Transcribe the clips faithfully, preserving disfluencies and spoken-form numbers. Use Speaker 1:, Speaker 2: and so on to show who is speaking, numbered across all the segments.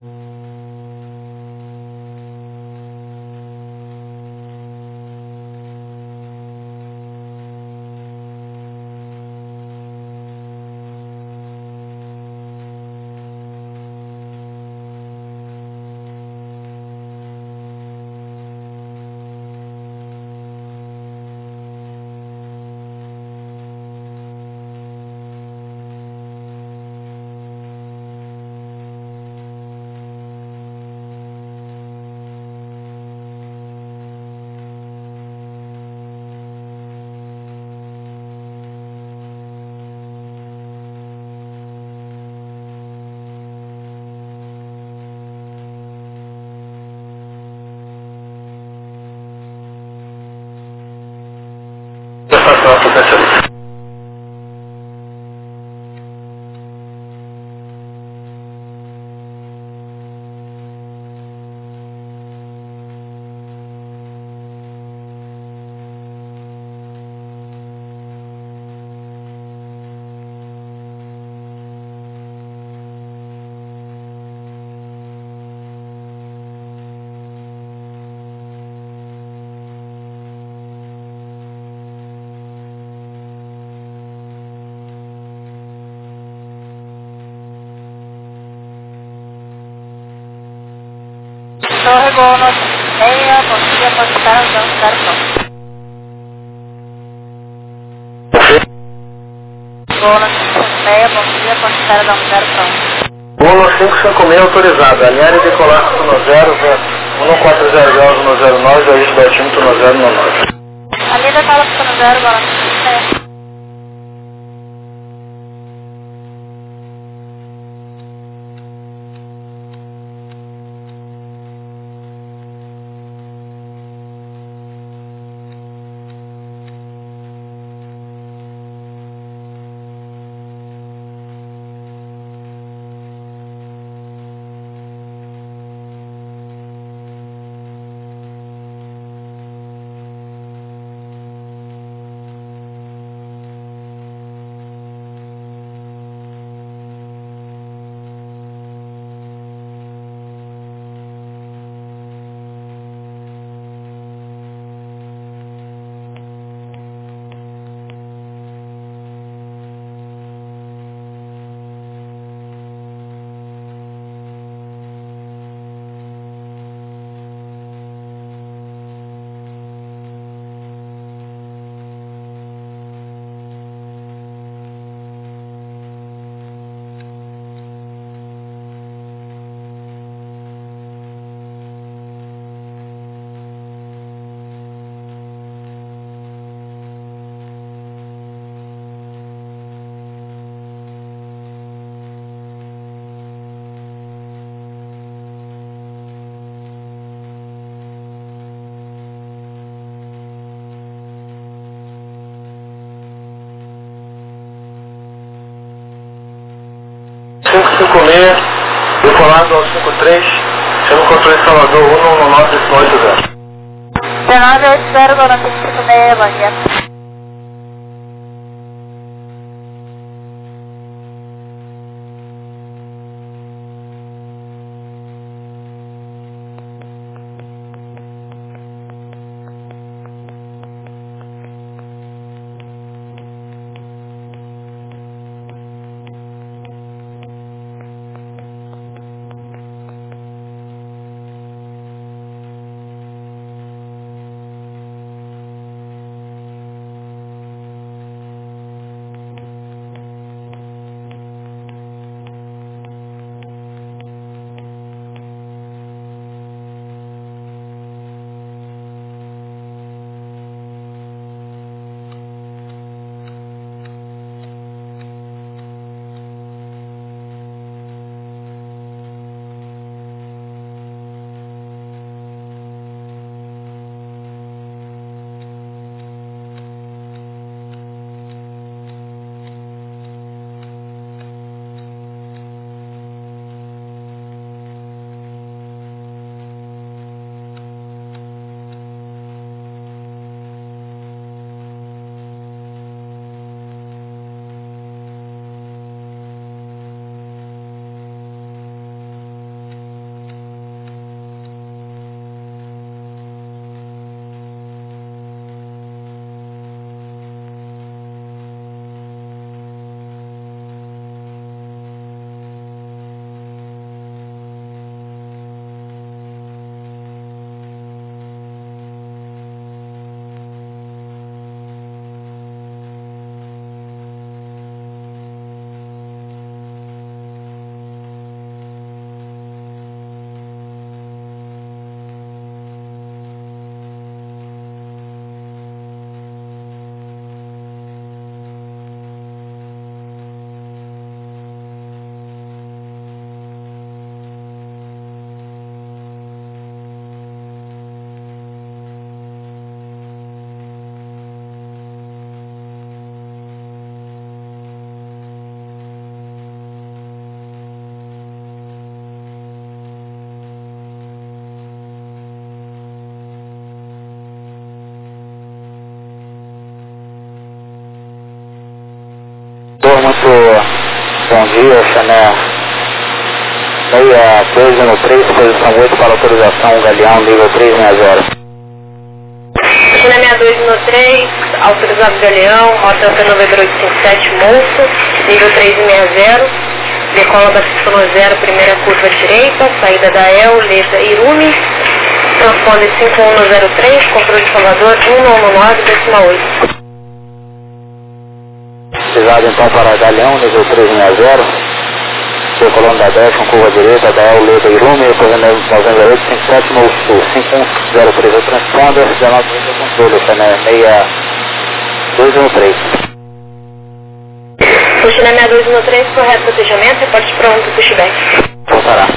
Speaker 1: Torre Bônus meia, bom dia, pode estar usando zero ponto. Bônus meia, bom dia, pode estar usando zero ponto.
Speaker 2: Bônus cinco cinco seis autorizado, alinhar e decolar no zero, vento um quatro zero zero no zero nove, aí do altímetro no zero no nove.
Speaker 1: Ali decola no zero, bônus cinco seis.
Speaker 2: cinco cinco seis, decolado ao cinco três, chama o controle Salvador um um nove oito zero.
Speaker 1: dezenove oito zero, bônus cinco cinco seis, bom dia.
Speaker 2: dia, Chané seis dois um três, posição oito para autorização, Galeão, nível três seis zero.
Speaker 3: China seis dois um três, autorizado Galeão, rota P nove oito cinco sete, Monstro, nível três seis zero, decola da Y zero, primeira curva direita, saída da E L, letra Irumi, transponder cinco um zero três, controle de Salvador um um nove, decimal oito.
Speaker 2: Precisado então para Galeão, nível três seis zero, decolando da dez com curva direita, da E L, letra Irumi, correndo nove oito cinco sete, no sul, cinco um zero três, o transponder, dezenove do controle, Chané seis dois um três.
Speaker 3: O China seis dois um três, correto protejamento, reporte pronto, pushback.
Speaker 2: Voltará.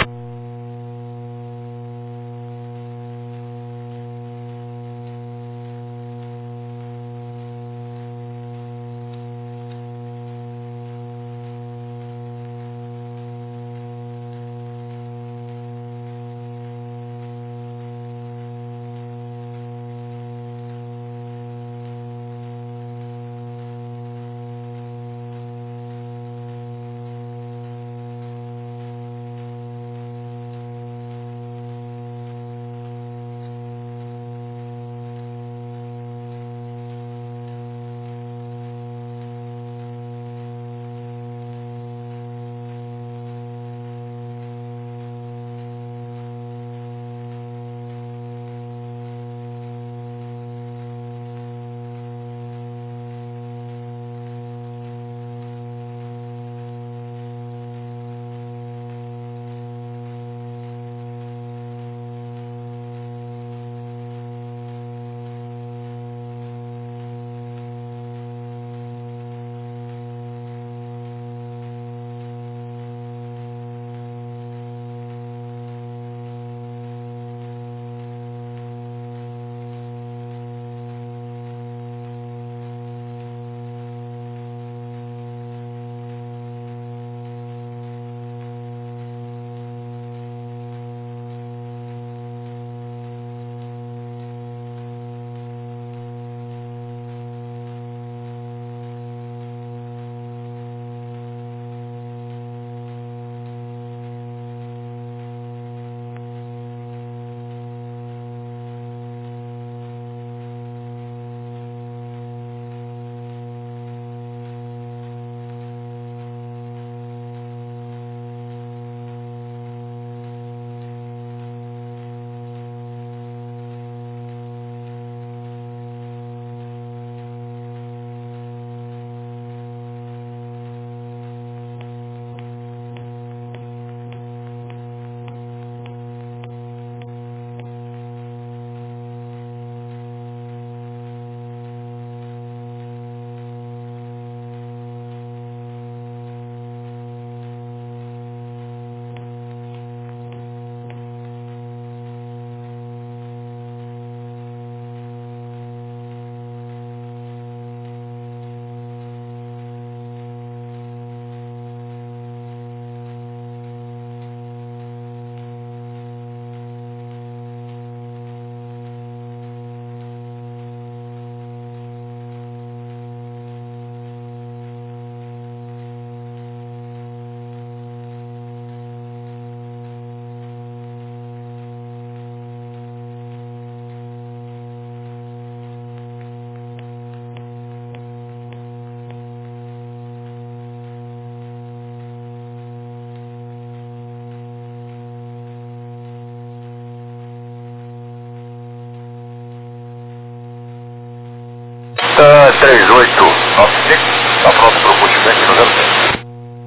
Speaker 4: três oito nove cinco, está pronto para o pushback no zero seis.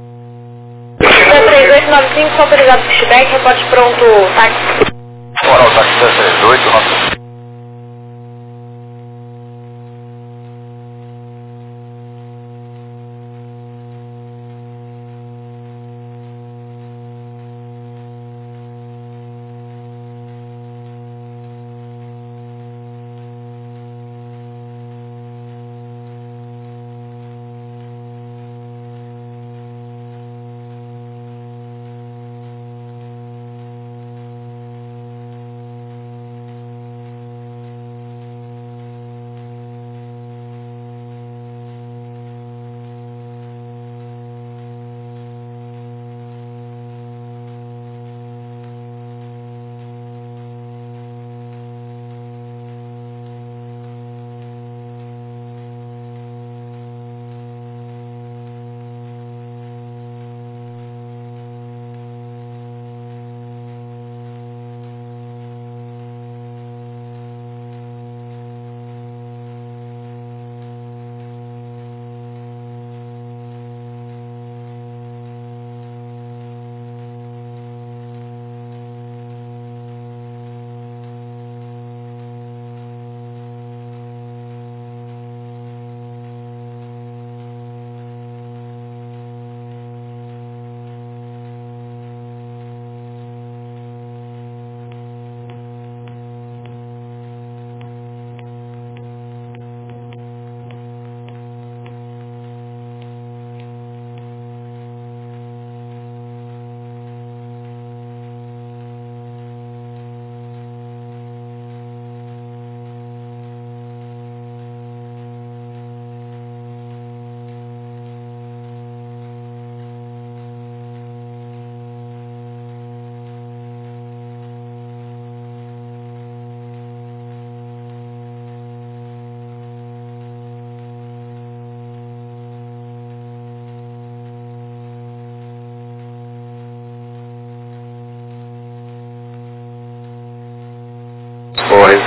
Speaker 3: três oito nove cinco, autorizado pushback, reporte pronto, táxi.
Speaker 4: Moral táxi três oito nove cinco.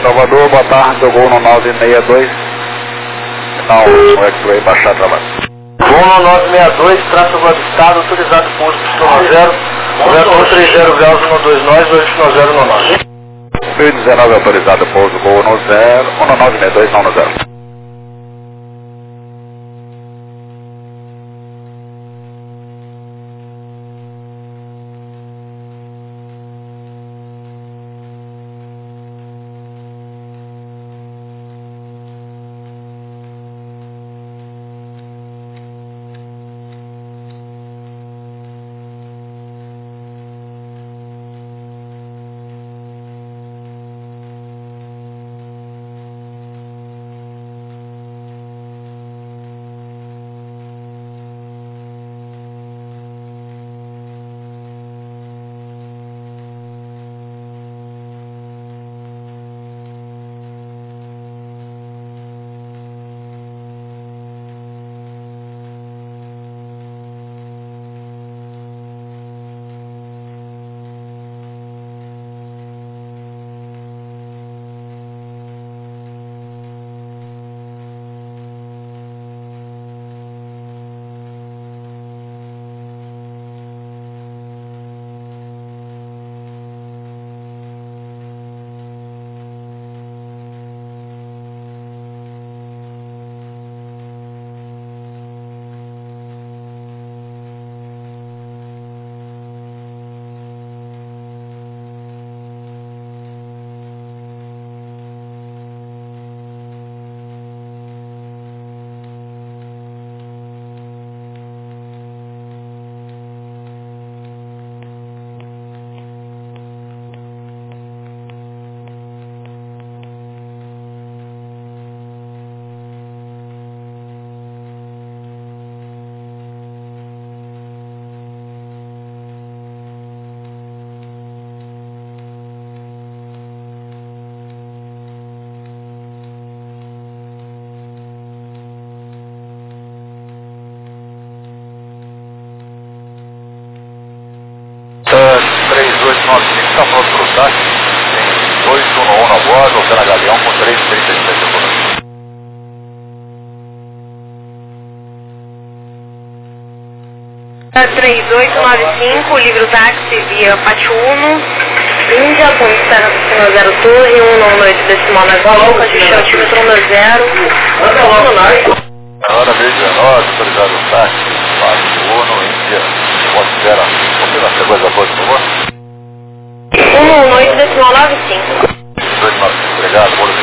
Speaker 2: Salvador, boa tarde, do gol no nove seis dois. Final, o X-Ray baixar trabalho.
Speaker 5: Gol no nove seis dois, traço do estado, autorizado pouso pistão zero, um três zero graus um dois nove, dois zero no nove.
Speaker 2: mil e dezenove autorizado pouso, gol no zero, um no nove seis dois, não no zero.
Speaker 4: três oito nove cinco, está pronto para o táxi. Tem dois um um na borda, o Pena Galeão com três trinta e sete segundos.
Speaker 3: três oito nove cinco, livre o táxi via Pátio um, Índia, com externa do Sino zero Torre, um no noite decimal na Boca, de altímetro um zero.
Speaker 4: Hora meio dezenove, autorizado o táxi, Pátio um, Índia, considera, confirma essa coisa boa, por favor.
Speaker 3: um no noite decimal nove cinco.
Speaker 4: dois nove cinco, obrigado, bolo.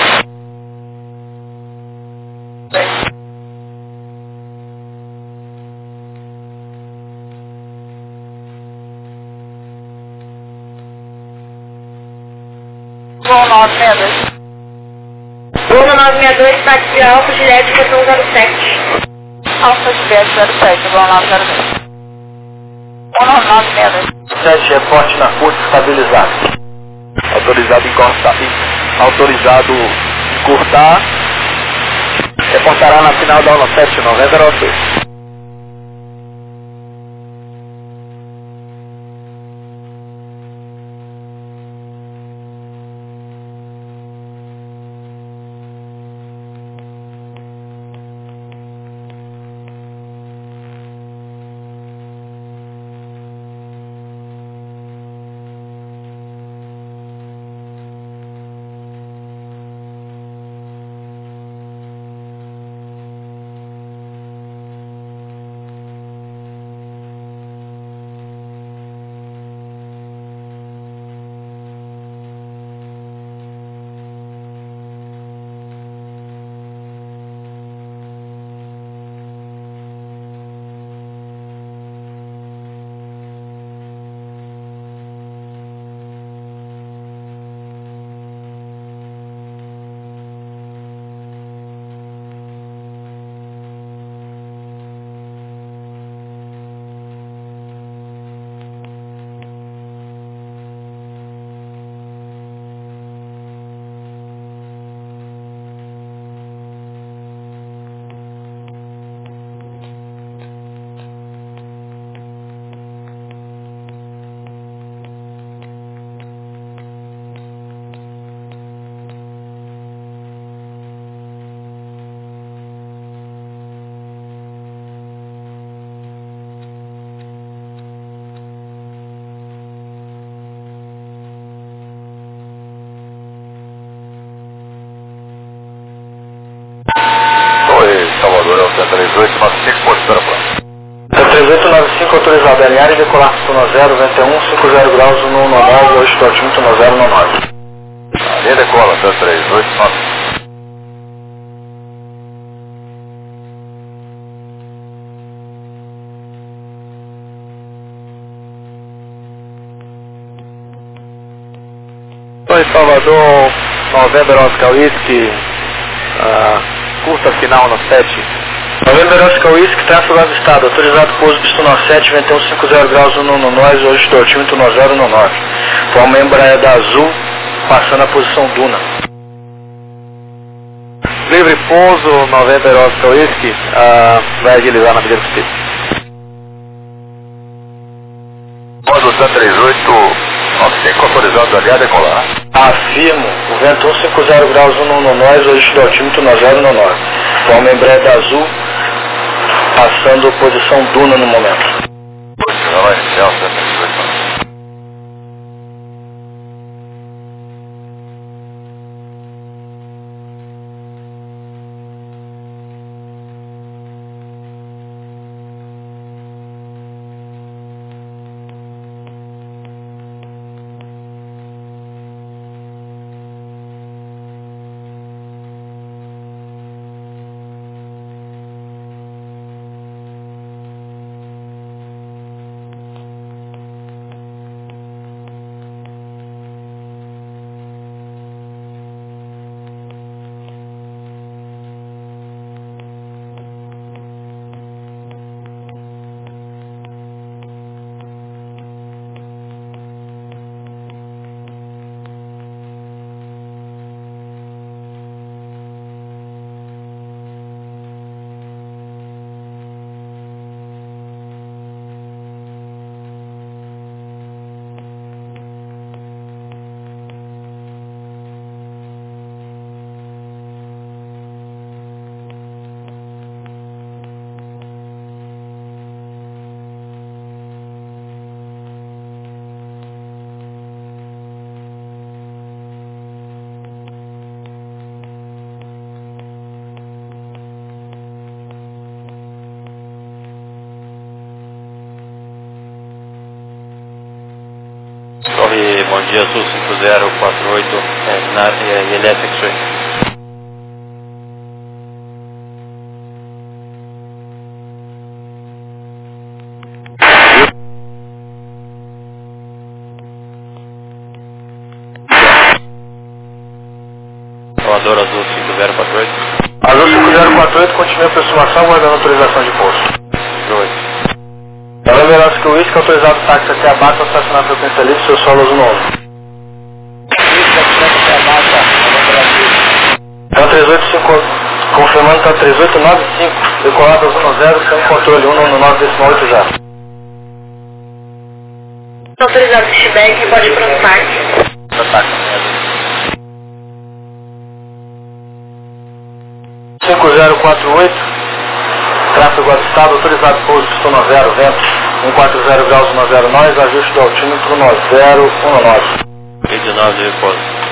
Speaker 1: Gol nove seis dois.
Speaker 3: um no nove seis dois, táxi de Alfa, Juliette, questão zero sete.
Speaker 1: Alfa Juliette zero sete, gol nove zero dois. um no nove seis dois.
Speaker 5: sete, reporte narcótico estabilizado.
Speaker 2: Autorizado em cortar, autorizado encurtar, reportará na final da aula sete novembro ao seis.
Speaker 4: três oito nove cinco, pode esperar plano.
Speaker 5: três oito nove cinco autorizado a alinhar e decolar para o zero, vento um, cinquenta graus, no nove, hoje estou altimetro no zero, no nove.
Speaker 4: Ali decola, três oito nove.
Speaker 5: Oi, Salvador, November Oscar Whisky, uh, curta final no sete. November Oscar Whisky, tráfego avistado, autorizado pouso pistão no sete, vento um, cinquenta graus, no nós, hoje estou altímetro no zero, no nove. Forma Embraer da Azul, passando a posição Duna. Livre pouso, November Oscar Whisky, uh, vai agilizar na medida possível.
Speaker 4: Módulo três oito nove cinco, autorizado ali a decolar.
Speaker 5: Afirmo, o vento um, cinquenta graus, no nós, hoje estou altímetro no zero, no nove. Forma Embraer da Azul, passando posição Duna no momento.
Speaker 4: Posição inicial, três oito nove.
Speaker 6: Corre, bom dia, Sul cinco zero quatro oito, é, na, é, Electric Swing. Voador Azul cinco zero quatro oito.
Speaker 5: Azul cinco zero quatro oito, continua a aproximação, guardando autorização de pouso.
Speaker 6: oito.
Speaker 5: Ela é que o uísque autorizado táxi até a bata, estacionar a frequência livre, seu solo azul novo. Então três oito cinco, confirmando, está três oito nove cinco, decolado azul no zero, sem controle um no nove decimal oito já.
Speaker 3: Autorizado feedback, pode ir para o táxi.
Speaker 5: cinco zero quatro oito, tráfego avistado, autorizado pouso, pistão no zero, vento um quatro zero graus no zero, nós, ajuste do altímetro no zero, um no nove.
Speaker 6: vinte e nove de repouso.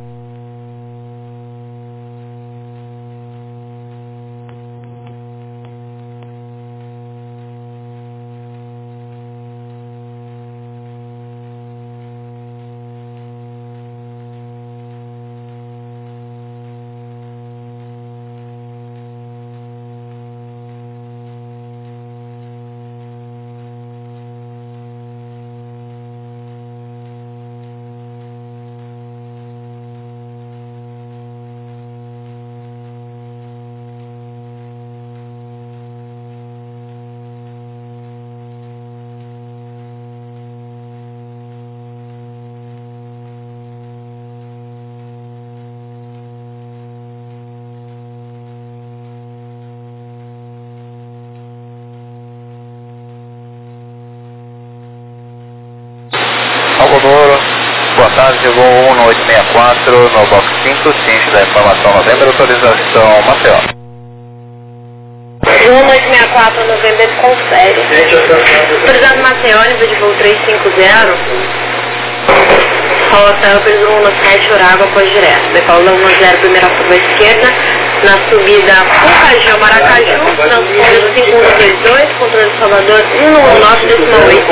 Speaker 4: Algodoro, boa tarde, chegou um no oito seis quatro, no box cinco, ciente da informação novembro, autorização Maceió.
Speaker 3: um no oito seis quatro, novembro, confere. Autorizado Maceió, nível de voo trezentos e cinquenta. Rota, presumo no sete, Urago, após direto. Decola um zero, primeira curva à esquerda, Na subida Pucajão, Maracaju, transponder cinco um dois dois, controle de Salvador um um nove decimal oito.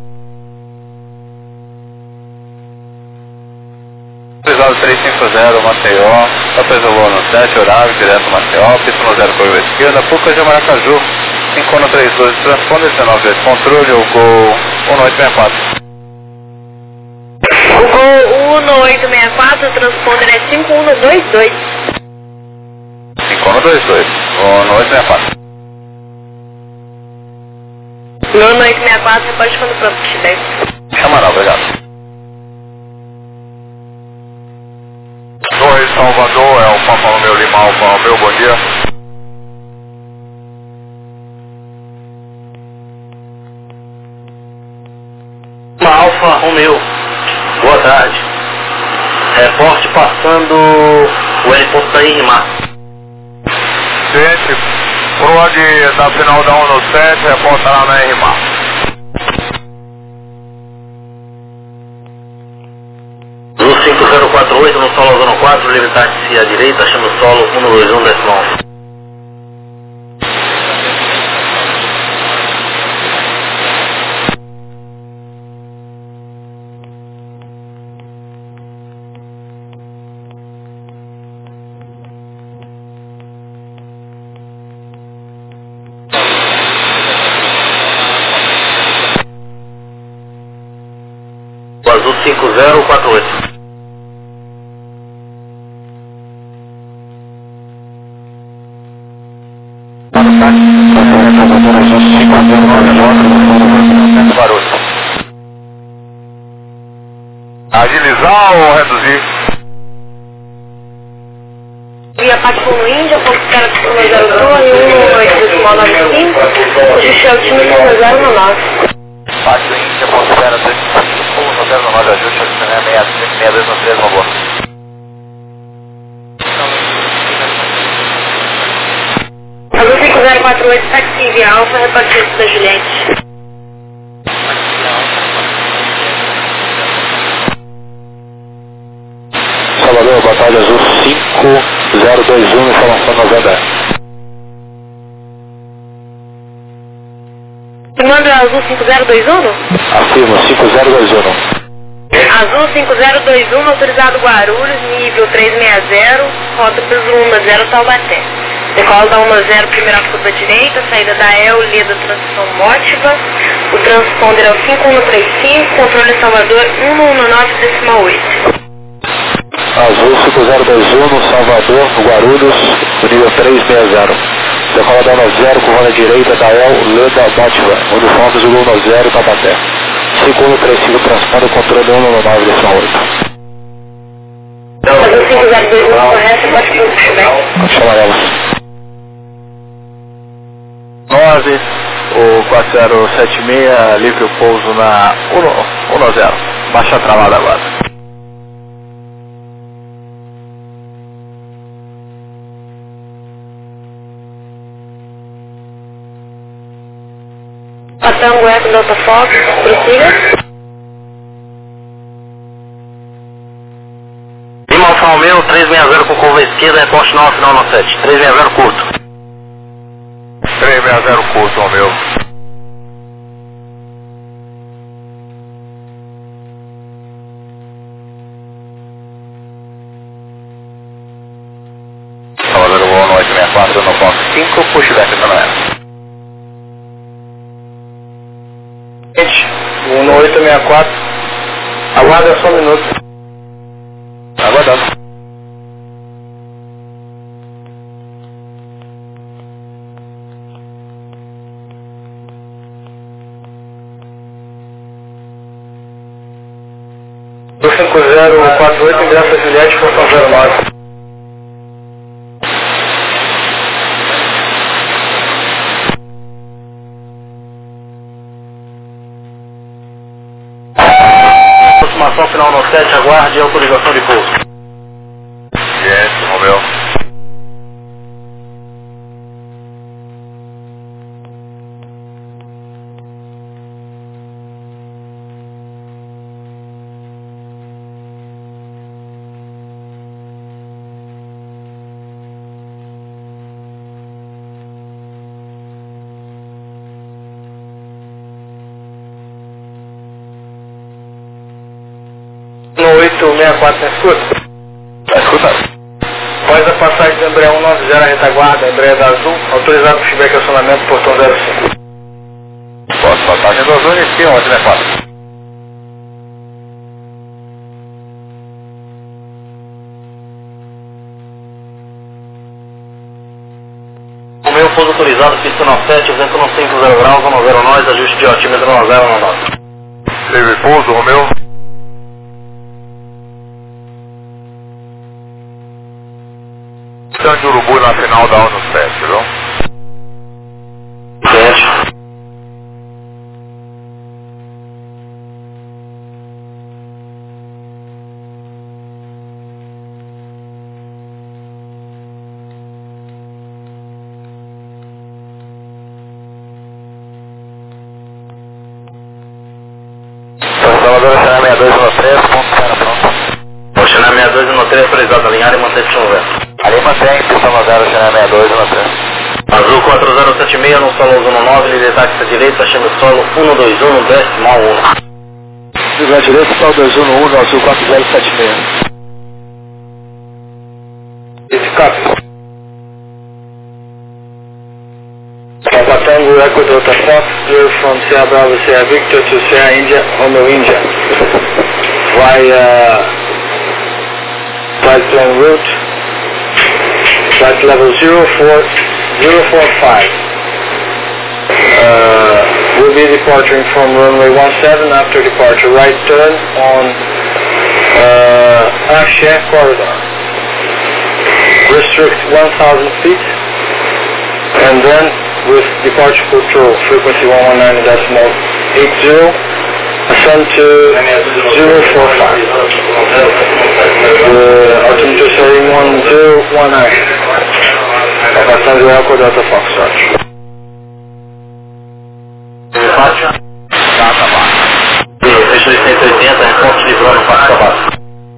Speaker 4: Autorizado três cinco zero, Maceió, Tapeza Lua no sete, horário, direto Maceió, pista no zero, curva esquerda, Pucajão, Maracaju, cinco um três dois, transponder dezenove oito, controle, o gol um oito seis quatro.
Speaker 3: O gol um oito seis quatro, o transponder é cinco um dois dois.
Speaker 4: cinco um dois dois, um oito seis quatro.
Speaker 3: No um oito seis quatro, você pode quando pronto estiver.
Speaker 4: Chamará, obrigado.
Speaker 7: dois Salvador, é o Papa Romeu Lima, Alfa Romeu, bom dia.
Speaker 5: Alfa Romeu, boa tarde. Reporte passando o heliponto da Irmar.
Speaker 7: Gente, proa de, da final da um no sete, reporta lá na R M A.
Speaker 5: No cinco zero quatro oito, no solo zona quatro, livre-táxi à direita, chama o solo um dois um decimal onze. Azul cinco zero quatro oito.
Speaker 7: Agilizar ou reduzir?
Speaker 3: Via Patifunu Índia, ponto zero zero dois, um oito decimal nove cinco, Justi Altino zero zero nove.
Speaker 4: Pátio Índia, ponto zero dois cinco, no zero nove, ajuste, seis dois no três, uma boa.
Speaker 3: Azul cinco zero quatro oito, táxi via Alfa, repartimento da Juliette.
Speaker 2: Salvador, Batalha Azul cinco zero dois um, informação noventa.
Speaker 3: Comando é Azul cinco zero dois um?
Speaker 2: Afirmo, cinco zero dois um.
Speaker 3: Azul cinco zero dois um, autorizado Guarulhos, nível trezentos e sessenta, rota Peso um zero Taubaté. Decola da um zero, primeira curva direita, saída da E L, Leda, transição Mótiva. O transponder é o cinco um três cinco, controle Salvador um um nove decimal oito.
Speaker 2: Azul cinco zero dois um, no Salvador, no Guarulhos, no nível trezentos e sessenta. Decola da um zero, curva na direita da E L, Leda, Mótiva. Uniforme Zulu um zero, Taubaté. cinco um três cinco, transponder, controle um um nove decimal oito.
Speaker 3: Azul cinco zero dois um, correto, pode continuar.
Speaker 2: Chamaremos.
Speaker 5: nove, o quatro zero sete seis, livre o pouso na um zero. Baixa a travada agora.
Speaker 3: Tango Eco Delta Fox, prossiga.
Speaker 5: Lima Alfa Romeu, trezentos e sessenta com curva esquerda, reporte nove, final no sete. trezentos e sessenta curto.
Speaker 7: trezentos e sessenta curto, Romeu.
Speaker 4: Salvador, um oito seis quatro, no ponto cinco, pushback no Noé.
Speaker 5: um oito seis quatro, aguarda só um minuto.
Speaker 4: Aguardando.
Speaker 5: cinco zero quatro oito, ingresso a Juliette, função zero nove. Aproximação final no sete, aguarde autorização de pouso.
Speaker 7: Gente, Romeu.
Speaker 5: oito sessenta e quatro, na escuta?
Speaker 4: Tá escutando.
Speaker 5: Após a passagem do Embraer cento e noventa, a retaguarda, Embraer da Azul, autorizado para feedback e acionamento, portão zero cinco.
Speaker 4: Posso passagem do Azul, inicia onde, né, quatro?
Speaker 6: O meu pouso autorizado, pista nove sete, vento no cinco zero graus, um zero nós, ajuste de altímetro um zero nove.
Speaker 7: Teve pouso, Romeu. De Urubu na final da ONU sete, viu?
Speaker 6: sete.
Speaker 2: Salvador, Xaná sessenta e dois um três, ponto zero pronto.
Speaker 6: O Xaná sessenta e dois um três, autorizado a alinhar e manter de zero.
Speaker 2: Ali mantém, pista zero, Xaná sessenta e dois um três.
Speaker 6: Azul quatro zero sete seis, no solo um nove, líder táxi direita, chama o solo um dois um, decimal um.
Speaker 2: Líder direita, solo dois um um, no Azul quatro zero sete seis.
Speaker 5: Esse copy. Papa Tango, Echo Delta Fox, clear from Sierra Bravo, Sierra Victor to Sierra India, Romeo India. Via flight plan route, flight level zero four zero four five. Uh, will be departing from runway one seven after departure. Right turn on uh, Akshay corridor. Restrict one thousand feet. And then with departure control, frequency one nineteen decimal eight zero, ascend to zero four five. The altimeter setting one zero one nine. Papa Tango Echo Delta Foxtrot.
Speaker 6: Fácil? Tá, tá baixo. Fecha cento e oitenta, resposta de drone, fácil tá baixo.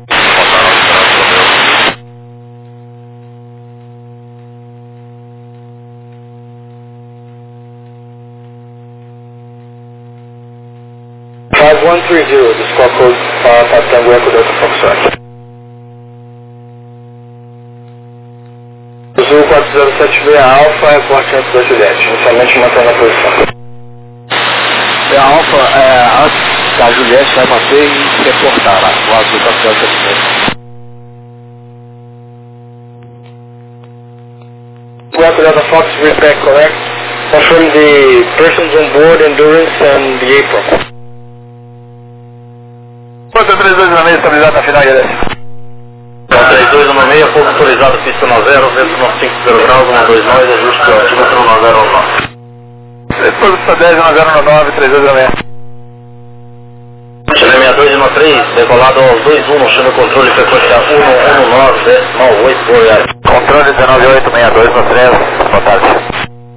Speaker 5: five one three zero, the squawk code uh, Papa Tango Echo Delta Foxtrot. Azul quatro zero sete seis Alfa, reporte antes da Juliette, inicialmente mantendo a posição.
Speaker 2: É a Alfa, é, antes da Juliette vai bater e reportar lá, o Azul quatro zero sete seis.
Speaker 5: Echo Delta Fox, read back correct. Confirm the persons on board, endurance and the apron.
Speaker 7: Quanto três dois na meia, estabilidade na final e ele.
Speaker 6: três dois um seis, pouso autorizado, pista nove zero, vento no cinco zero graus, um dois nós, ajuste de altímetro um zero nove.
Speaker 7: Depois do pista dez, um zero nove, três dois na meia.
Speaker 6: Chile sessenta e dois um três, decolado aos dois um, chama controle, frequência um um nove, decimal oito, Goiás.
Speaker 2: Controle dezenove oito seis dois no três, boa tarde.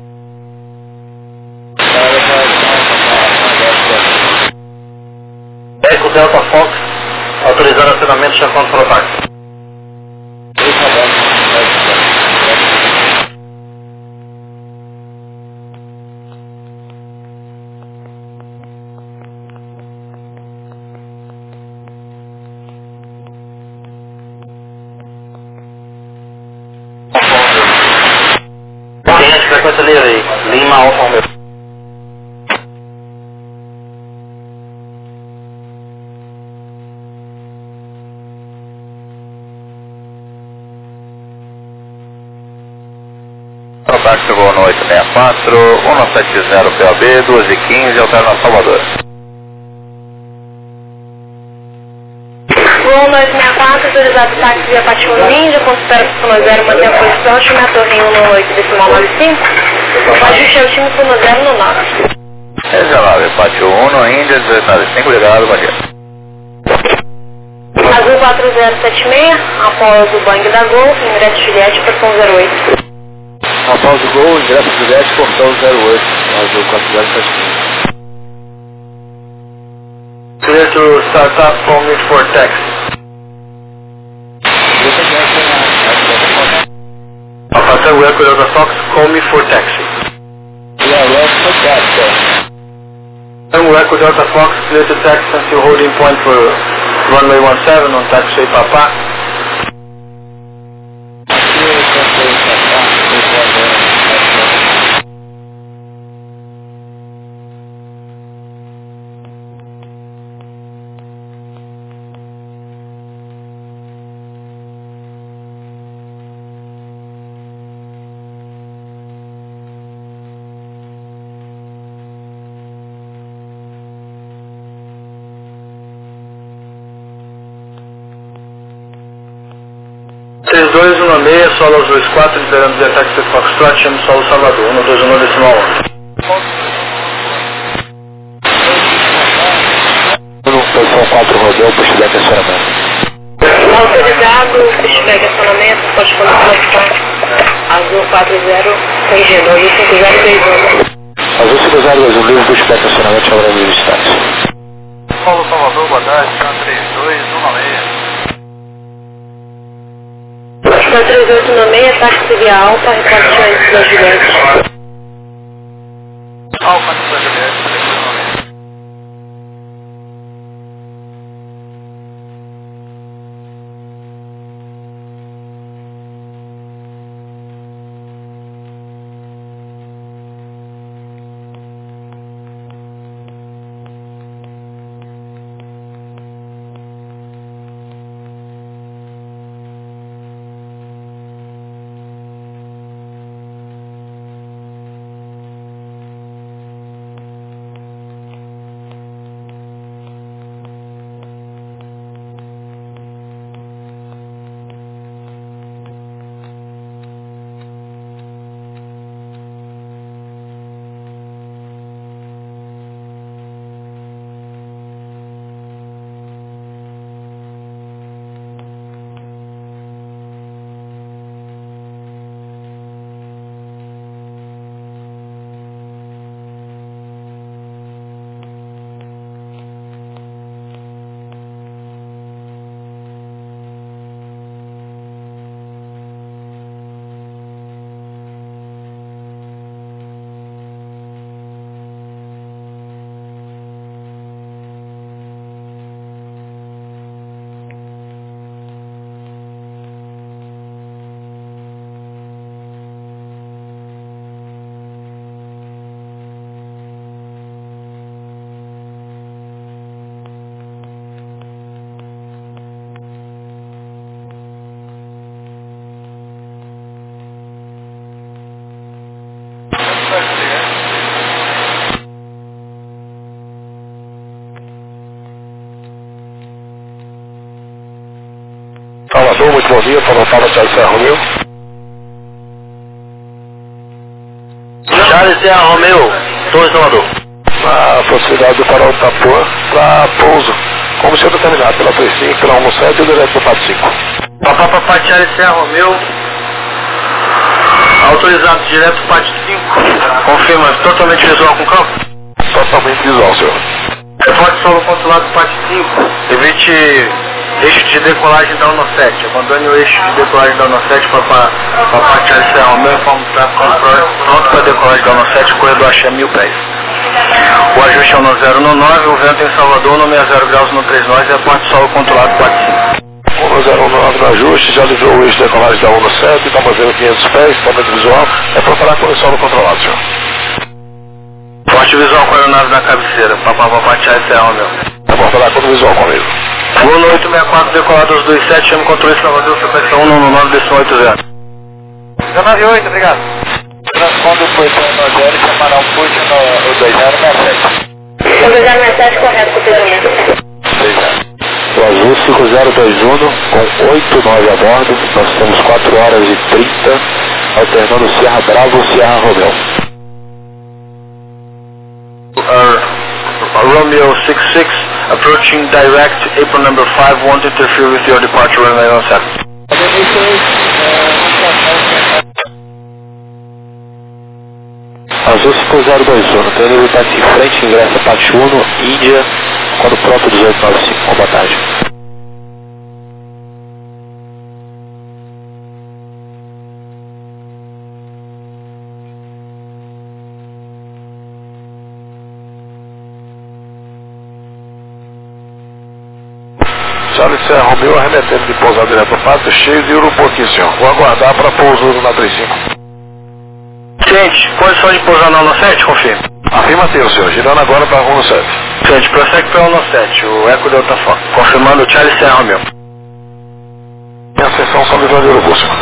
Speaker 6: Eco Delta Fox, autorizar acionamento chamando para o táxi. Tem a frequência livre, Lima Alfa Romeo.
Speaker 4: Táxi voo no oito seis quatro, um sete zero P O B, duas e quinze, alterna Salvador.
Speaker 3: Voo dois seis quatro, autorizado táxi via Patiúna Índia, ponto zero zero, mantém a posição, chama a torre um oito decimal nove cinco, ajuste ao time por zero nove.
Speaker 4: dezenove, Pátio um, no Índia, dezenove cinco, ligado, bom dia.
Speaker 3: Azul quatro zero sete seis, após o Bang da Gol, ingresso Juliette, portão zero oito.
Speaker 2: Após o gol, ingresso Juliette, portão zero oito, Azul quatro zero sete seis.
Speaker 5: Clear to start up from mid for taxi. Papa Tango Echo Delta Fox, call me for taxi.
Speaker 2: Yeah, well, for taxi.
Speaker 5: Tango Echo Delta Fox, clear to taxi until holding point for Runway one seven on taxiway Papa. três dois um seis, solo aos dois quatro, liberando via táxi Foxtrot, chame solo Salvador, um dois um decimal onze.
Speaker 2: Posição quatro, rodeu, pushback acionamento.
Speaker 3: Autorizado, pushback acionamento, pode colocar Azul quatro zero, T G dois cinco zero três um.
Speaker 2: Azul cinco zero dois um, livre, pushback acionamento, chamando de distância.
Speaker 4: Paulo Salvador, boa tarde, três dois um seis.
Speaker 3: três oito seis, táxi via Alfa, reporte antes da Juliette.
Speaker 4: Alfa antes da Juliette, três dois um seis.
Speaker 2: Salvador, muito bom dia, falou Fala Charles Serra Romeu.
Speaker 5: Charles Serra Romeu, Torre Salvador.
Speaker 2: Na proximidade do farol do Tapuã, para pouso, como ser determinado pela três cinco, pela um sete e direto do quatro cinco.
Speaker 5: Papá, papá, Charles Serra Romeu. Autorizado direto do Pátio cinco. Confirma, totalmente visual com campo?
Speaker 2: Totalmente visual, senhor.
Speaker 5: Reporte solo controlado do Pátio cinco. Evite eixo de decolagem da UNO sete. Abandone o eixo de decolagem da UNO sete para a parte Charles Serra Romeu. Informa o tráfego pronto para a decolagem da UNO sete, corredor Axé mil pés. O ajuste é o no zero no nove, o vento em Salvador, no sessenta graus no trinta e nove, reporte solo controlado do Pátio cinco.
Speaker 2: um zero nove no ajuste, já livrou o eixo de decolagem da UNO sete, está fazendo quinhentos pés, totalmente visual, é para parar com o solo controlado, senhor.
Speaker 5: Forte visual com a aeronave na cabeceira, papá, papá, Charles Serra Romeu.
Speaker 2: É para parar com o visual comigo.
Speaker 5: Voo no oito seis quatro, decolado aos dois sete, chama o controle Salvador, frequência um no nove, decisão oito zero.
Speaker 4: dezenove oito, obrigado. Transpondo o Porto no zero, chamará um Porto no dois zero sete sete.
Speaker 3: O dois zero sete sete, correto, com o pesamento.
Speaker 2: O Azul cinco zero dois um, com oito nove a bordo, nós temos quatro horas e trinta, alternando Sierra Bravo e Sierra Romeu.
Speaker 5: Uh, Romeo six six, approaching direct, April number five, won't interfere with your departure runway one seven.
Speaker 2: Azul cinco zero dois um, tem ele está em frente, ingressa parte um, Índia, quando pronto dezoito nove cinco, boa tarde.
Speaker 7: Charlie Serra Romeu arremetendo de pousar direto ao pato, cheio de urubu aqui, senhor. Vou aguardar para pouso na trinta e cinco.
Speaker 5: Ciente, posição de pousar na um sete, confirme.
Speaker 7: Afirmativo, senhor. Girando agora para um sete.
Speaker 5: Ciente, prossegue para um sete, o Eco Delta Fox. Confirmando o Charlie Serra Romeu.
Speaker 7: Em ascensão São Visão de Urubu, senhor.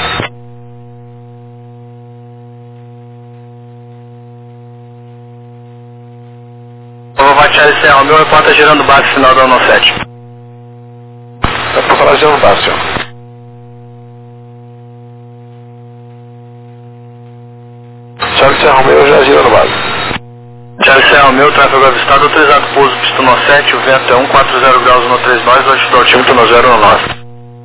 Speaker 5: Nova Charlie Serra Romeu, reporta girando base final da um sete.
Speaker 7: É por falar girando base, senhor. Charlie Serra Romeu já girando base.
Speaker 5: Charlie Serra Romeu, tráfego avistado, autorizado pouso, pista um sete, o vento é um quatro zero graus, um três nós, altitude altímetro um zero nove.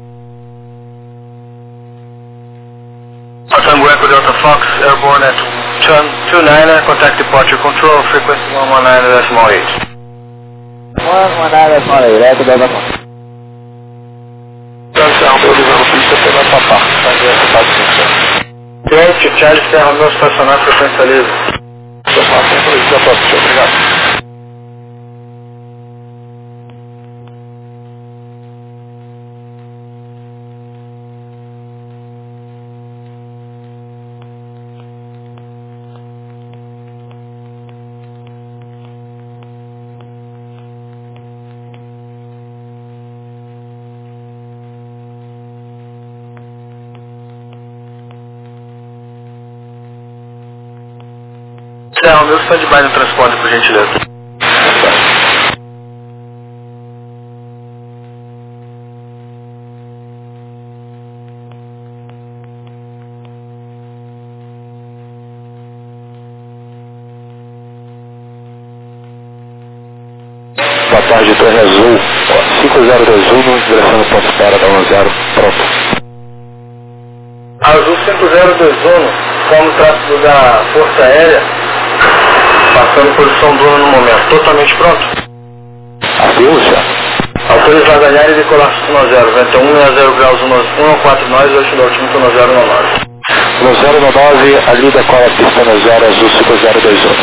Speaker 5: Tango Echo Delta Fox, airborne at two niner, contact departure control, frequency one one nine decimal eight.
Speaker 2: one one nine decimal eight, Echo Delta Fox.
Speaker 7: Charlie Serra Romeu visando pista pela papá. Está aqui essa parte do senhor.
Speaker 5: Ciente, Charlie Serra Romeu, estacionar frequência livre.
Speaker 7: Estou passando por isso da próxima, senhor. Obrigado.
Speaker 5: Serra Romeu, stand-by no transponder, por gentileza.
Speaker 7: Boa tarde, Torre Azul. cinco zero dois um, direção do ponto para da um zero, pronto.
Speaker 5: Azul cinco zero dois um, como tráfego da Força Aérea, passando posição duna no momento, totalmente pronto.
Speaker 7: Adeus, já.
Speaker 5: Autorizado a alinhar e decolar um zero, vento um sessenta graus, um quatro nós, altitude altímetro um zero nove.
Speaker 7: um zero nove, ali decola a pista no zero, Azul cinco zero dois um.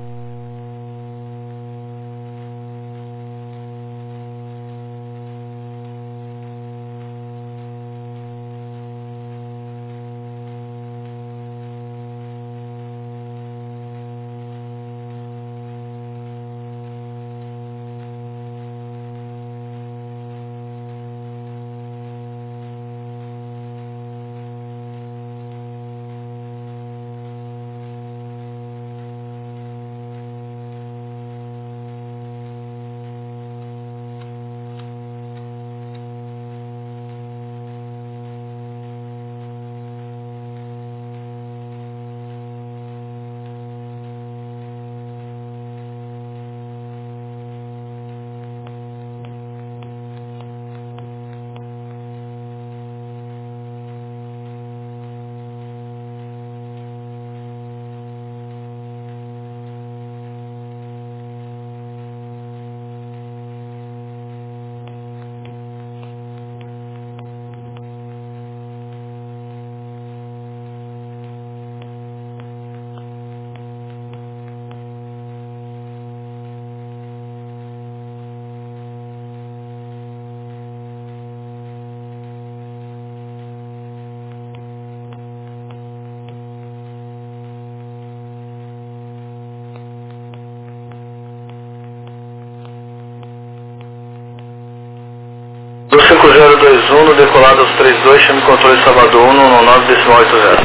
Speaker 5: cinco zero dois um, no decolado aos trinta e dois, chame controle Salvador um no nove decimal oito zero.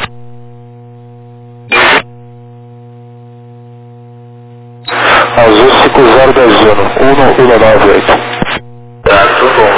Speaker 7: Azul cinco zero dois um, um um nove oito.
Speaker 5: Tá, tudo bom.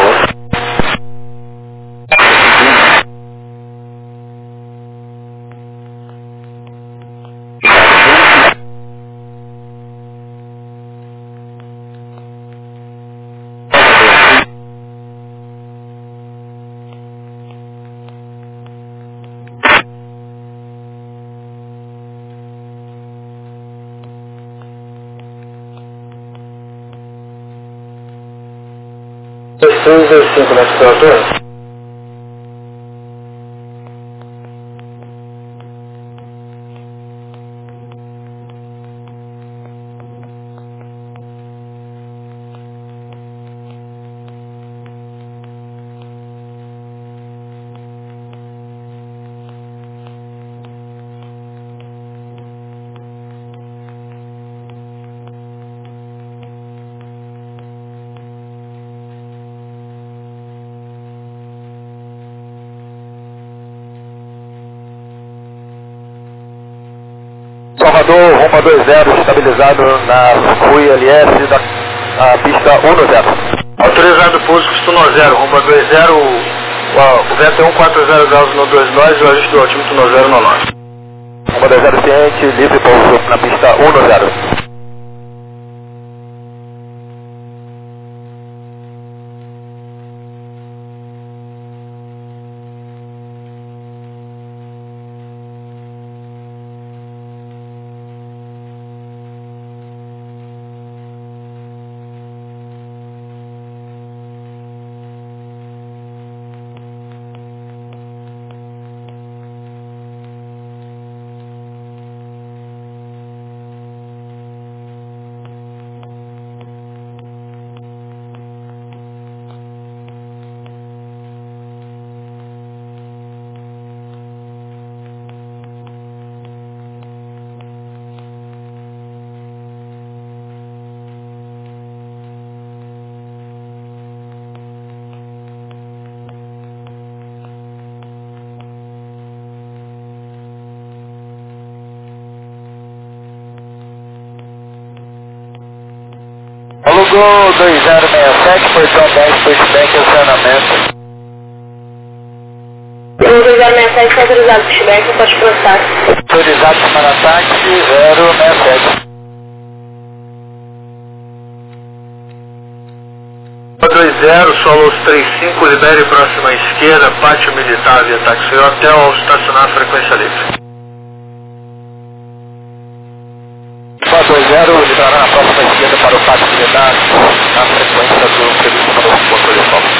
Speaker 5: seis dois cinco na temperatura. Salvador, rumo a dois zero, estabilizado na Fui L S da a pista um zero.
Speaker 6: Autorizado pouso, pista um zero, rumo a dois zero, o, o vento é um quatro zero graus no dois nós e o ajuste do altímetro um zero no nós.
Speaker 5: Rumo a dois zero ciente, livre pouso na pista um zero. Alugou dois zero seis sete, posição dez, pushback, acionamento.
Speaker 3: Gol dois zero seis sete, autorizado pushback, pode processar.
Speaker 5: Autorizado para ataque, zero seis sete.
Speaker 6: dois zero, solos três cinco, libere próxima à esquerda, pátio militar via táxi hotel ao estacionar a frequência livre.
Speaker 5: dois zero, liberará na próxima esquerda para o pátio militar, na frequência do serviço para o controle de foco.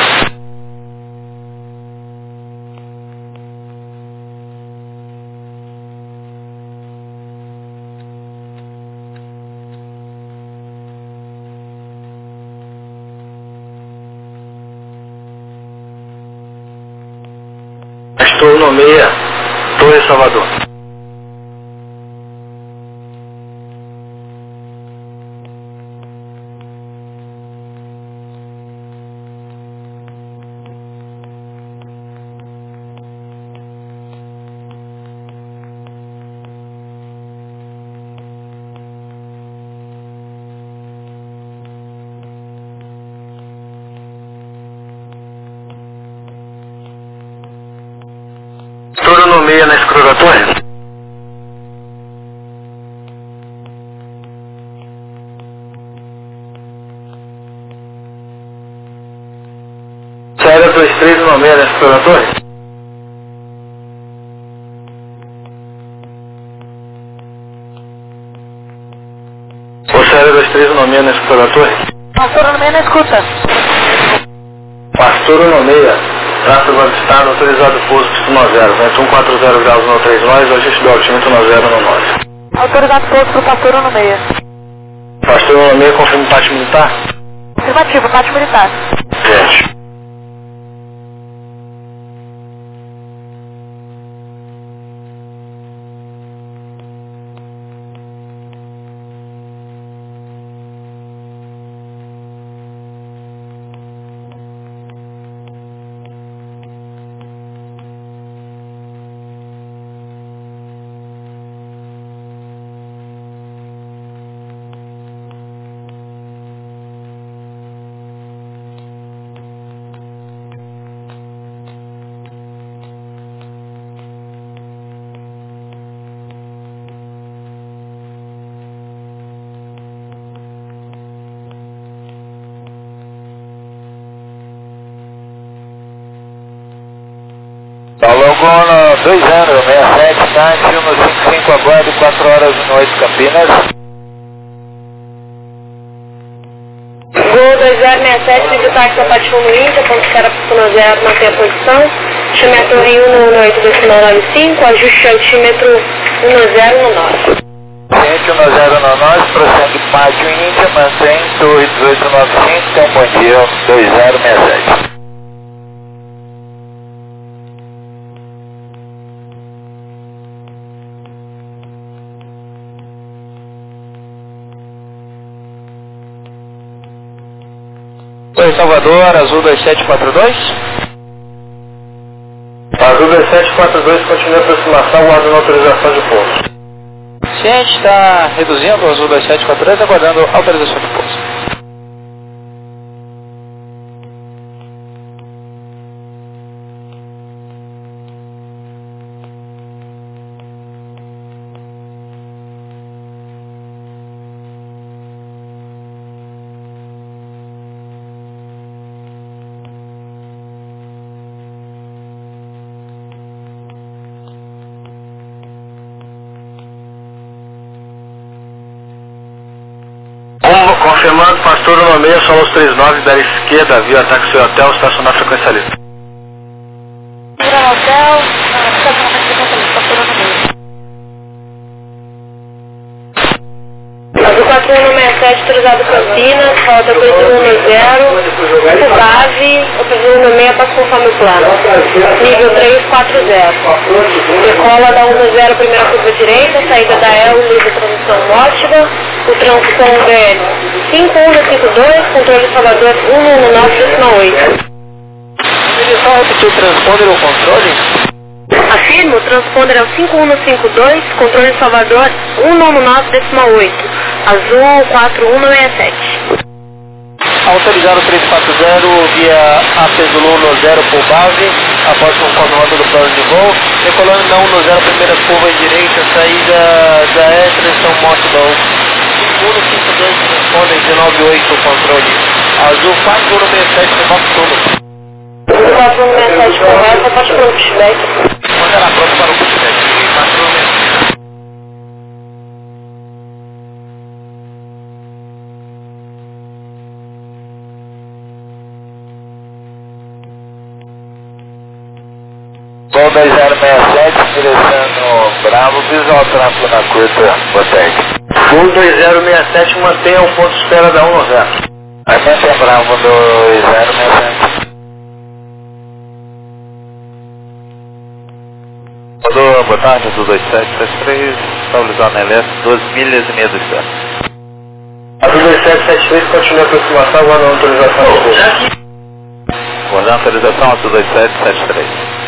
Speaker 6: Estou no meia, Torre Salvador. Estouro no meia na escura da torre. Série dois três no meia na escura da torre. O série dois três no meia na escura da torre.
Speaker 1: Pastor no meio na escuta.
Speaker 6: Pastor no meia. Tráfego avistado, autorizado pouso, pista um zero, vento um quatro zero graus no três nós, ajuste do altímetro um zero no nós.
Speaker 1: Autorizado pouso pro Pastor no meio.
Speaker 6: Pastor no meio, confirma o pátio militar?
Speaker 1: Afirmativo, pátio militar.
Speaker 6: Gente.
Speaker 5: Alugou dois zero seis sete, táxi no cinco cinco, aguarde quatro horas e oito Campinas.
Speaker 3: Gol dois zero seis sete, do táxi a Pátio no Índia, ponto de cara pista um zero, mantém a posição. Chame a torre um no oito decimal nove cinco, ajuste altímetro um zero no nós.
Speaker 5: Ciente um zero no nós, prossegue Pátio Índia, mantém torre dezoito noventa e cinco, então bom dia, dois zero seis sete. Oi, Salvador, Azul dois sete quatro dois.
Speaker 6: Azul dois sete quatro dois, continua a aproximação, guardando autorização de pouso.
Speaker 5: suficiente, está reduzindo o Azul dois sete quatro dois, aguardando autorização de pouso. Confirmando, Pastor no meio, solo os trinta e nove, da esquerda, via ataque seu hotel, estacionar frequência livre.
Speaker 1: Vira no hotel, estacionamento frequência livre, Pastor no meio.
Speaker 3: Azul quatro um sete sete, autorizado Campinas, falta dois um zero, Fugave, autorizado no meio, passa conforme o plano. Nível três quatro zero. Decola da um zero, primeira curva direita, saída da E L, livre transmissão Mótica, o transponder V L cinco um cinco dois, controle Salvador um um nove décima oito.
Speaker 5: Ele só repetiu o transponder ou controle?
Speaker 3: Afirmo, o transponder é o cinco um cinco dois, controle Salvador um um nove décima oito, Azul quatro um seis sete.
Speaker 5: Autorizado três quatro zero, via A P Zulu no zero por base, após conforme rota do plano de voo, decolando na um no zero, primeira curva direita, saída da E, direção Mótica um cinco dois, transponder dezenove oito, controle Azul quatro um seis sete, remoto solo.
Speaker 3: Azul quatro um seis sete, correto, pode para o pushback.
Speaker 5: Quando ela pronto para o pushback, quatro um seis sete.
Speaker 2: Gol dois zero seis sete, direção Bravo, visual tráfego na curta, boa tarde.
Speaker 5: Gol dois zero seis sete, mantenha o ponto de espera da um no zero.
Speaker 2: Agência Bravo dois zero seis sete. Alô, boa tarde, Azul dois sete sete três, estabilizado na L S, doze milhas e meia do céu.
Speaker 5: Azul dois sete sete três, continua a aproximação, aguarda a autorização de pouso.
Speaker 2: Aguardando a autorização, Azul dois sete sete três.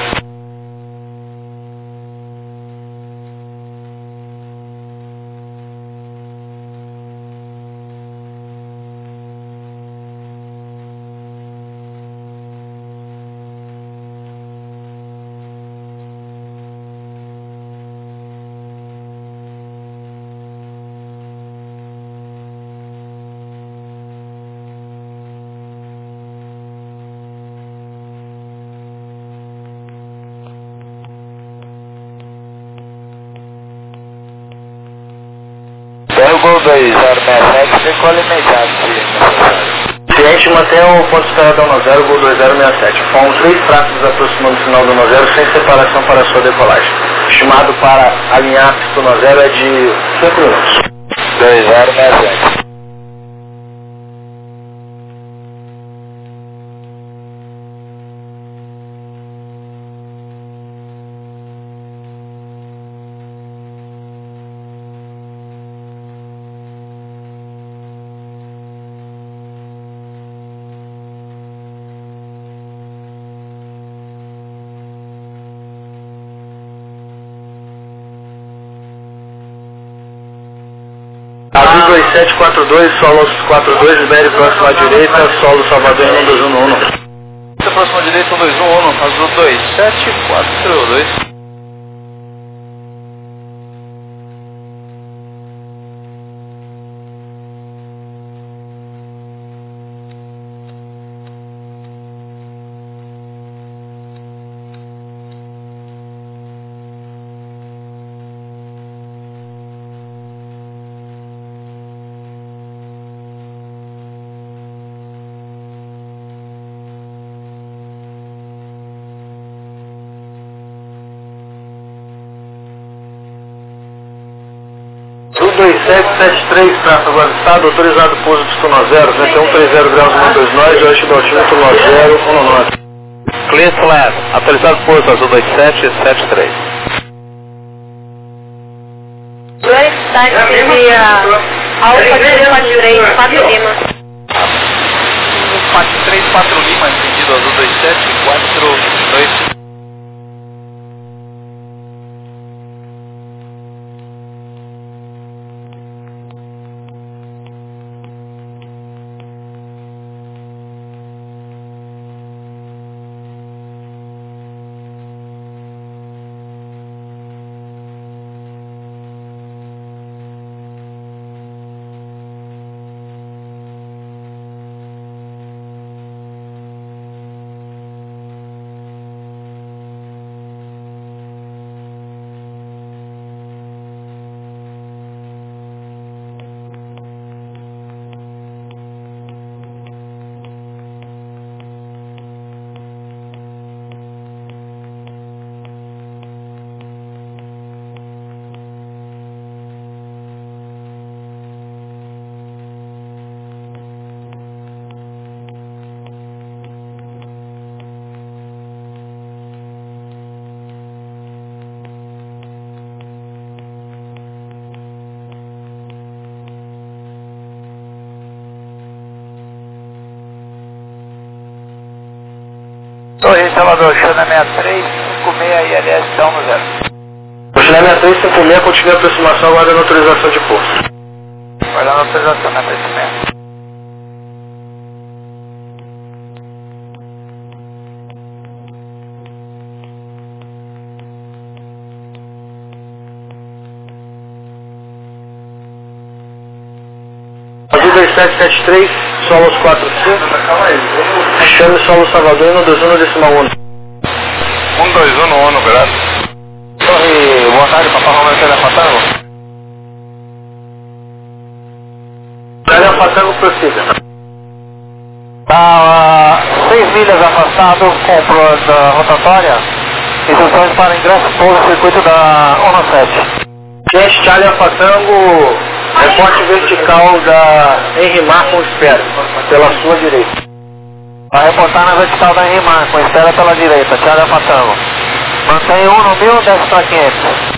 Speaker 2: Gol dois zero seis sete, decola imediato, se necessário.
Speaker 5: Cliente mantém o ponto de espera da um zero, Gol dois zero seis sete. Foram três tráfegos aproximando do final do um zero sem separação para a sua decolagem. Estimado para alinhar a pista um zero é de cinco minutos.
Speaker 2: dois zero seis sete.
Speaker 5: Azul dois sete quatro dois, solo quatro dois, libere próximo à direita, solo Salvador um dois um um.
Speaker 4: Próximo à direita um dois um um, Azul dois sete quatro dois.
Speaker 5: dois sete sete três, tráfego avistado, autorizado pouso de Pistão zero, vinte e um trinta graus, um dois nove, oeste do altímetro zero um nove.
Speaker 2: Clear flat, autorizado pouso Azul dois sete sete três.
Speaker 3: Dois, táxi via Alfa três quatro três, quatro Lima.
Speaker 4: quatro três quatro Lima, entendido, Azul dois sete quatro dois.
Speaker 2: Salvador, China sessenta e três, cinquenta e seis I L S, down no zero.
Speaker 5: O China sessenta e três, cinquenta e seis, continua a aproximação, aguarda a autorização de pouso.
Speaker 2: Aguardando a autorização, né, crescimento.
Speaker 5: dois sete sete três, Solos quatro cinco, chame Solo Salvador, um dois um decimal um.
Speaker 4: um dois um no ano, graças.
Speaker 5: Torre, boa tarde, Papai Romero, Telefatango. Telefatango, prossiga.
Speaker 2: Está seis milhas afastado com da rotatória, instruções para ingresso pouso circuito da ONU sete.
Speaker 5: Gente, Charlie Afatango, reporte vertical da Henrimar com espera, pela sua direita.
Speaker 2: Vai reportar na vertical da Henrimar, com espera pela direita, Charlie Afatango. Mantém um no mil, desce para quinhentos.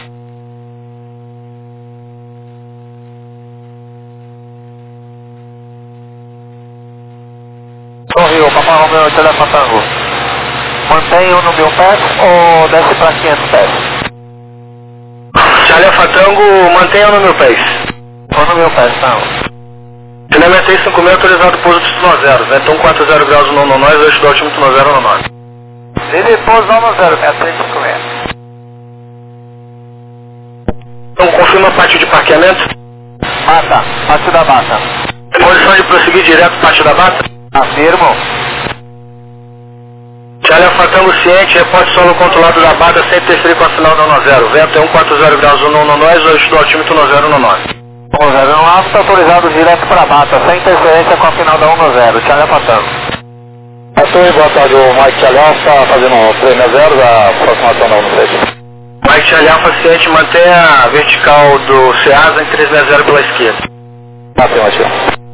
Speaker 2: Sorriu, Papai Romeo, Charlie Afatango. Mantém um no mil pés ou desce para quinhentos pés?
Speaker 5: Charlie Afatango, mantenha no mil pés.
Speaker 2: Um no mil pés, tá.
Speaker 5: Cinema três cinco seis, autorizado pouso de zero, ventão quatro zero graus no nós, eixo do altímetro zero no nove.
Speaker 2: Ele pouso no zero, sessenta e três cinquenta e seis.
Speaker 5: Então confirma a parte de parqueamento.
Speaker 2: Bata, parte da bata.
Speaker 5: Posição de prosseguir direto, parte da bata.
Speaker 2: Afirmo.
Speaker 5: Charlie Afatango ciente, reporte solo controlado da bata sem interferir com a final da um zero. Vento é um quatro zero graus no nós, eixo do altímetro zero no nove.
Speaker 2: um zero no alto, está autorizado direto para a bata, sem interferência com a final da um zero. Charlie Afatango.
Speaker 7: Oi, boa tarde, o Mike Charlie Alfa fazendo um três zero da aproximação da um sete.
Speaker 5: Mike Charlie Alfa ciente, mantenha a vertical do Ceasa em três zero pela esquerda.
Speaker 7: Afirmativo.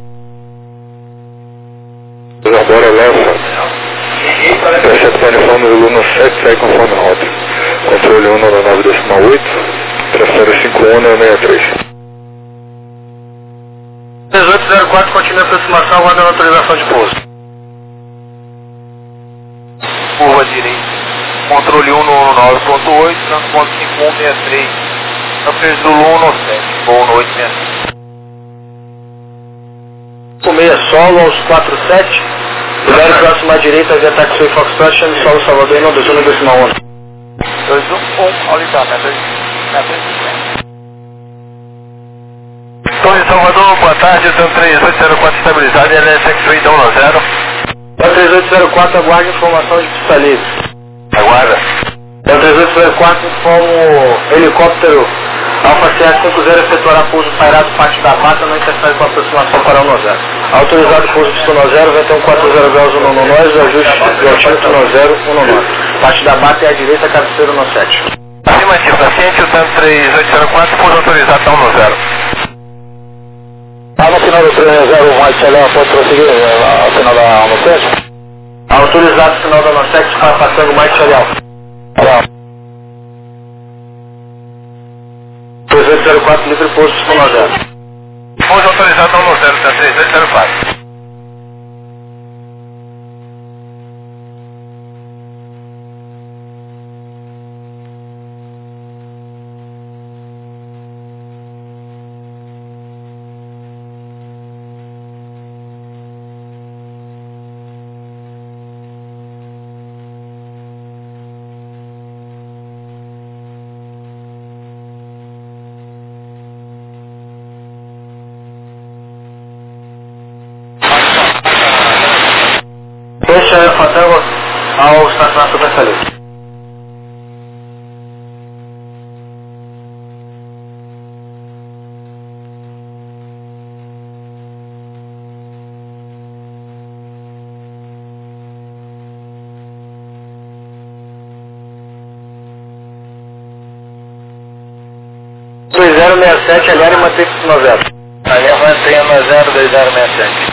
Speaker 7: Agora leva. Presente para uniforme do Luna sete, segue conforme rota. Controle um no nove decimal oito, transfere cinco um no sessenta e três.
Speaker 5: dezoito zero quatro, continua a aproximação, aguardando a autorização de pouso.
Speaker 2: Curva direita. Controle um no nove ponto oito, transporte cinco um seis três. Transfer Zulu um no sete, voo no oito seis três.
Speaker 5: seis solo aos quatro sete. Zero próximo à direita, via Taxi Foxtrot, chame Solo Salvador e não dois um decimal um.
Speaker 2: dois um um, auditar, metro
Speaker 4: Torre Salvador, boa tarde, eu tenho três oito zero quatro estabilizado e L S X-Ray down no zero.
Speaker 5: três oito zero quatro, aguarde informação de pista livre.
Speaker 4: Aguarda.
Speaker 5: três oito zero quatro, informa o helicóptero Alfa C A cinco zero efetuará pouso pairado parte da bata, não interfere com a aproximação para um zero. Autorizado pouso pista um zero, ventão quatro zero graus no nós, o ajuste do altímetro um zero, um nove. Parte da bata é à direita, cabeceira no sete.
Speaker 4: Afirmativo, paciente, eu tenho três oito zero quatro, pouso autorizado down no zero.
Speaker 7: Tá no final do três zero, o Mike Charlie pode prosseguir ao final da um sete?
Speaker 5: Autorizado final da um sete, para passando Mike Charlie Alfa. três oito zero quatro, livre pouso pista um zero.
Speaker 4: Pouso autorizado down no zero, tá três oito zero quatro.
Speaker 5: Deixa eu fazer ao estacionamento da salida. dois zero seis sete, aliar e mantém no zero.
Speaker 4: Aliar mantém no zero dois zero seis sete.